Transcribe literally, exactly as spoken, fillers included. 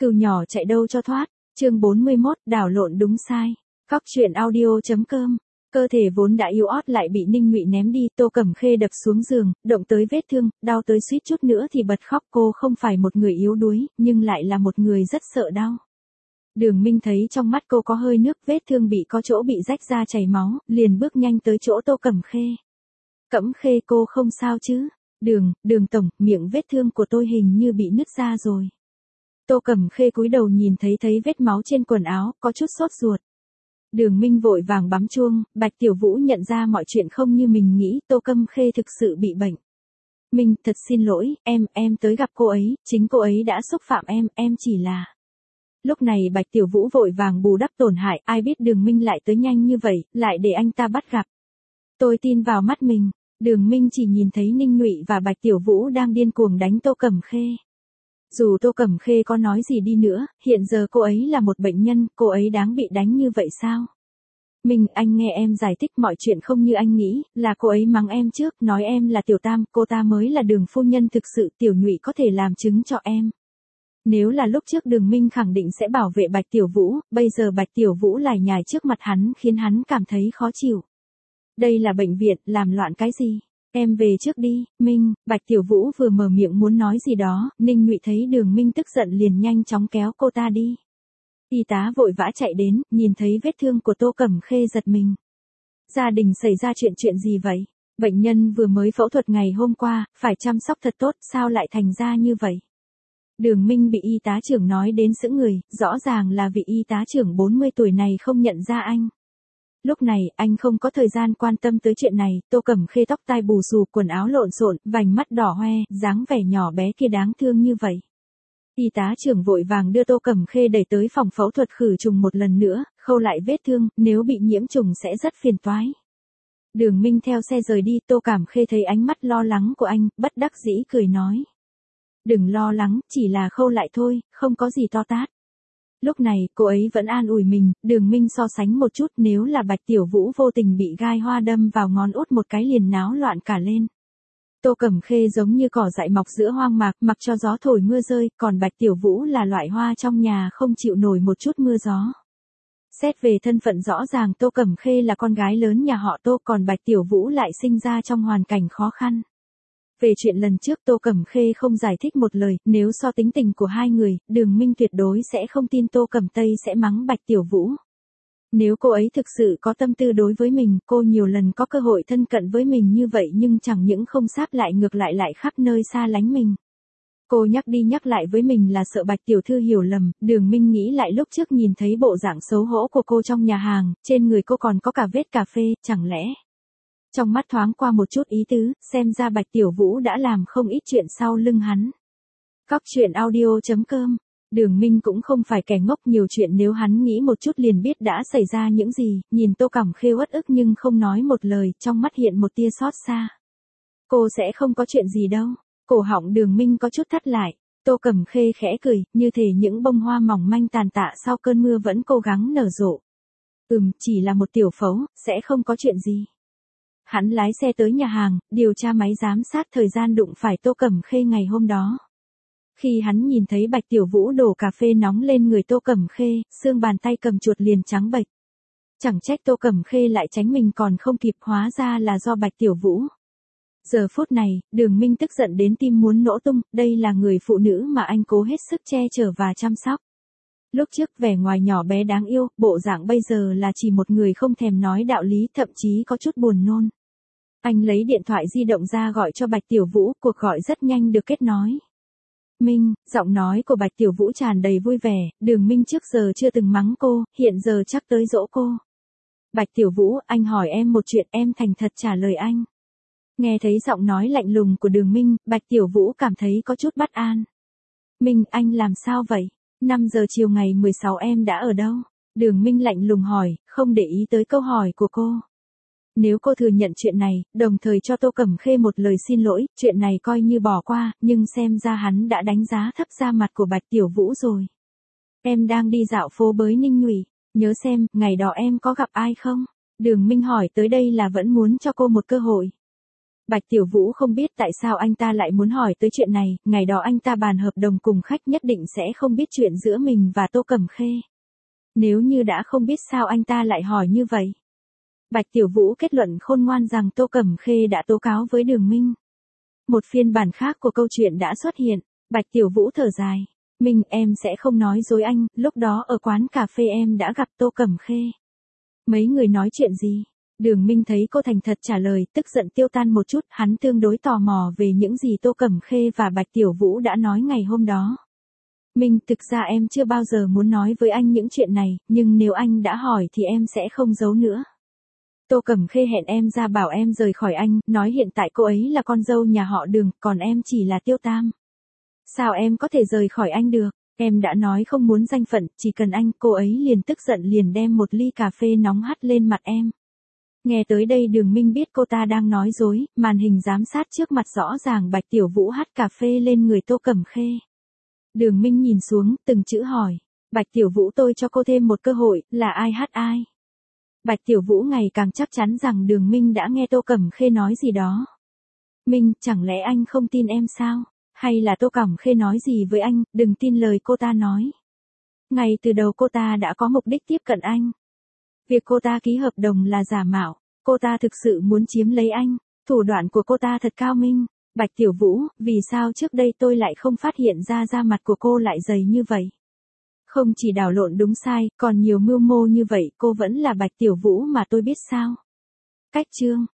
Cừu nhỏ chạy đâu cho thoát, chương bốn mươi mốt, đảo lộn đúng sai. Cóc truyện audio.com. Cơ thể vốn đã yếu ớt lại bị Ninh Ngụy ném đi, Tô Cẩm Khê đập xuống giường, động tới vết thương, đau tới suýt chút nữa thì bật khóc. Cô không phải một người yếu đuối, nhưng lại là một người rất sợ đau. Đường Minh thấy trong mắt cô có hơi nước, vết thương bị có chỗ bị rách ra chảy máu, liền bước nhanh tới chỗ Tô Cẩm Khê. Cẩm Khê, cô không sao chứ? Đường, đường tổng, miệng vết thương của tôi hình như bị nứt ra rồi. Tô Cẩm Khê cúi đầu nhìn thấy thấy vết máu trên quần áo, có chút sốt ruột. Đường Minh vội vàng bấm chuông, Bạch Tiểu Vũ nhận ra mọi chuyện không như mình nghĩ, Tô Cẩm Khê thực sự bị bệnh. Minh, thật xin lỗi, em, em tới gặp cô ấy, chính cô ấy đã xúc phạm em, em chỉ là... Lúc này Bạch Tiểu Vũ vội vàng bù đắp tổn hại, ai biết Đường Minh lại tới nhanh như vậy, lại để anh ta bắt gặp. Tôi tin vào mắt mình, Đường Minh chỉ nhìn thấy Ninh Ngụy và Bạch Tiểu Vũ đang điên cuồng đánh Tô Cẩm Khê. Dù Tô Cẩm Khê có nói gì đi nữa, hiện giờ cô ấy là một bệnh nhân, cô ấy đáng bị đánh như vậy sao? Minh, anh nghe em giải thích, mọi chuyện không như anh nghĩ, là cô ấy mắng em trước, nói em là Tiểu Tam, cô ta mới là Đường phu nhân thực sự, Tiểu Nhụy có thể làm chứng cho em. Nếu là lúc trước Đường Minh khẳng định sẽ bảo vệ Bạch Tiểu Vũ, bây giờ Bạch Tiểu Vũ lải nhải trước mặt hắn khiến hắn cảm thấy khó chịu. Đây là bệnh viện, làm loạn cái gì? Em về trước đi, Minh. Bạch Tiểu Vũ vừa mở miệng muốn nói gì đó, Ninh Ngụy thấy Đường Minh tức giận liền nhanh chóng kéo cô ta đi. Y tá vội vã chạy đến, nhìn thấy vết thương của Tô Cẩm Khê giật mình. Gia đình xảy ra chuyện chuyện gì vậy? Bệnh nhân vừa mới phẫu thuật ngày hôm qua, phải chăm sóc thật tốt, sao lại thành ra như vậy? Đường Minh bị y tá trưởng nói đến sững người, rõ ràng là vị y tá trưởng bốn mươi tuổi này không nhận ra anh. Lúc này, anh không có thời gian quan tâm tới chuyện này, Tô Cẩm Khê tóc tai bù xù, quần áo lộn xộn, vành mắt đỏ hoe, dáng vẻ nhỏ bé kia đáng thương như vậy. Y tá trưởng vội vàng đưa Tô Cẩm Khê đẩy tới phòng phẫu thuật khử trùng một lần nữa, khâu lại vết thương, nếu bị nhiễm trùng sẽ rất phiền toái. Đường Minh theo xe rời đi, Tô Cẩm Khê thấy ánh mắt lo lắng của anh, bất đắc dĩ cười nói. Đừng lo lắng, chỉ là khâu lại thôi, không có gì to tát. Lúc này, cô ấy vẫn an ủi mình, Đường Minh so sánh một chút, nếu là Bạch Tiểu Vũ vô tình bị gai hoa đâm vào ngón út một cái liền náo loạn cả lên. Tô Cẩm Khê giống như cỏ dại mọc giữa hoang mạc, mặc cho gió thổi mưa rơi, còn Bạch Tiểu Vũ là loại hoa trong nhà không chịu nổi một chút mưa gió. Xét về thân phận rõ ràng Tô Cẩm Khê là con gái lớn nhà họ Tô, còn Bạch Tiểu Vũ lại sinh ra trong hoàn cảnh khó khăn. Về chuyện lần trước Tô Cẩm Khê không giải thích một lời, nếu so tính tình của hai người, Đường Minh tuyệt đối sẽ không tin Tô Cẩm Tây sẽ mắng Bạch Tiểu Vũ. Nếu cô ấy thực sự có tâm tư đối với mình, cô nhiều lần có cơ hội thân cận với mình như vậy nhưng chẳng những không sáp lại ngược lại lại khắp nơi xa lánh mình. Cô nhắc đi nhắc lại với mình là sợ Bạch Tiểu Thư hiểu lầm, Đường Minh nghĩ lại lúc trước nhìn thấy bộ dạng xấu hổ của cô trong nhà hàng, trên người cô còn có cả vết cà phê, chẳng lẽ... Trong mắt thoáng qua một chút ý tứ, xem ra Bạch Tiểu Vũ đã làm không ít chuyện sau lưng hắn. Cóc truyện audio.com. Đường Minh cũng không phải kẻ ngốc, nhiều chuyện nếu hắn nghĩ một chút liền biết đã xảy ra những gì, nhìn Tô Cẩm Khê uất ức nhưng không nói một lời, trong mắt hiện một tia xót xa. Cô sẽ không có chuyện gì đâu. Cổ họng Đường Minh có chút thắt lại. Tô Cẩm Khê khẽ cười, như thể những bông hoa mỏng manh tàn tạ sau cơn mưa vẫn cố gắng nở rộ. Ừm, chỉ là một tiểu phẫu, sẽ không có chuyện gì. Hắn lái xe tới nhà hàng, điều tra máy giám sát thời gian đụng phải Tô Cẩm Khê ngày hôm đó. Khi hắn nhìn thấy Bạch Tiểu Vũ đổ cà phê nóng lên người Tô Cẩm Khê, xương bàn tay cầm chuột liền trắng bệch. Chẳng trách Tô Cẩm Khê lại tránh mình còn không kịp, hóa ra là do Bạch Tiểu Vũ. Giờ phút này, Đường Minh tức giận đến tim muốn nổ tung, đây là người phụ nữ mà anh cố hết sức che chở và chăm sóc. Lúc trước vẻ ngoài nhỏ bé đáng yêu, bộ dạng bây giờ là chỉ một người không thèm nói đạo lý, thậm chí có chút buồn nôn. Anh lấy điện thoại di động ra gọi cho Bạch Tiểu Vũ, cuộc gọi rất nhanh được kết nối. Minh, giọng nói của Bạch Tiểu Vũ tràn đầy vui vẻ, Đường Minh trước giờ chưa từng mắng cô, hiện giờ chắc tới dỗ cô. Bạch Tiểu Vũ, anh hỏi em một chuyện, em thành thật trả lời anh. Nghe thấy giọng nói lạnh lùng của Đường Minh, Bạch Tiểu Vũ cảm thấy có chút bất an. Minh, anh làm sao vậy? năm giờ chiều ngày mười sáu em đã ở đâu? Đường Minh lạnh lùng hỏi, không để ý tới câu hỏi của cô. Nếu cô thừa nhận chuyện này, đồng thời cho Tô Cẩm Khê một lời xin lỗi, chuyện này coi như bỏ qua, nhưng xem ra hắn đã đánh giá thấp da mặt của Bạch Tiểu Vũ rồi. Em đang đi dạo phố với Ninh Ngụy, nhớ xem, ngày đó em có gặp ai không? Đường Minh hỏi tới đây là vẫn muốn cho cô một cơ hội. Bạch Tiểu Vũ không biết tại sao anh ta lại muốn hỏi tới chuyện này, ngày đó anh ta bàn hợp đồng cùng khách nhất định sẽ không biết chuyện giữa mình và Tô Cẩm Khê. Nếu như đã không biết sao anh ta lại hỏi như vậy. Bạch Tiểu Vũ kết luận khôn ngoan rằng Tô Cẩm Khê đã tố cáo với Đường Minh. Một phiên bản khác của câu chuyện đã xuất hiện, Bạch Tiểu Vũ thở dài. Minh, em sẽ không nói dối anh, lúc đó ở quán cà phê em đã gặp Tô Cẩm Khê. Mấy người nói chuyện gì? Đường Minh thấy cô thành thật trả lời, tức giận tiêu tan một chút, hắn tương đối tò mò về những gì Tô Cẩm Khê và Bạch Tiểu Vũ đã nói ngày hôm đó. Minh, thực ra em chưa bao giờ muốn nói với anh những chuyện này, nhưng nếu anh đã hỏi thì em sẽ không giấu nữa. Tô Cẩm Khê hẹn em ra bảo em rời khỏi anh, nói hiện tại cô ấy là con dâu nhà họ Đường, còn em chỉ là Tiêu Tam. Sao em có thể rời khỏi anh được? Em đã nói không muốn danh phận, chỉ cần anh, cô ấy liền tức giận liền đem một ly cà phê nóng hắt lên mặt em. Nghe tới đây Đường Minh biết cô ta đang nói dối, màn hình giám sát trước mặt rõ ràng Bạch Tiểu Vũ hắt cà phê lên người Tô Cẩm Khê. Đường Minh nhìn xuống, từng chữ hỏi. Bạch Tiểu Vũ, tôi cho cô thêm một cơ hội, là ai hắt ai? Bạch Tiểu Vũ ngày càng chắc chắn rằng Đường Minh đã nghe Tô Cẩm Khê nói gì đó. Minh, chẳng lẽ anh không tin em sao? Hay là Tô Cẩm Khê nói gì với anh, đừng tin lời cô ta nói. Ngay từ đầu cô ta đã có mục đích tiếp cận anh. Việc cô ta ký hợp đồng là giả mạo, cô ta thực sự muốn chiếm lấy anh, thủ đoạn của cô ta thật cao minh. Bạch Tiểu Vũ, vì sao trước đây tôi lại không phát hiện ra da mặt của cô lại dày như vậy? Không chỉ đảo lộn đúng sai, còn nhiều mưu mô như vậy, cô vẫn là Bạch Tiểu Vũ mà tôi biết sao? Cách chương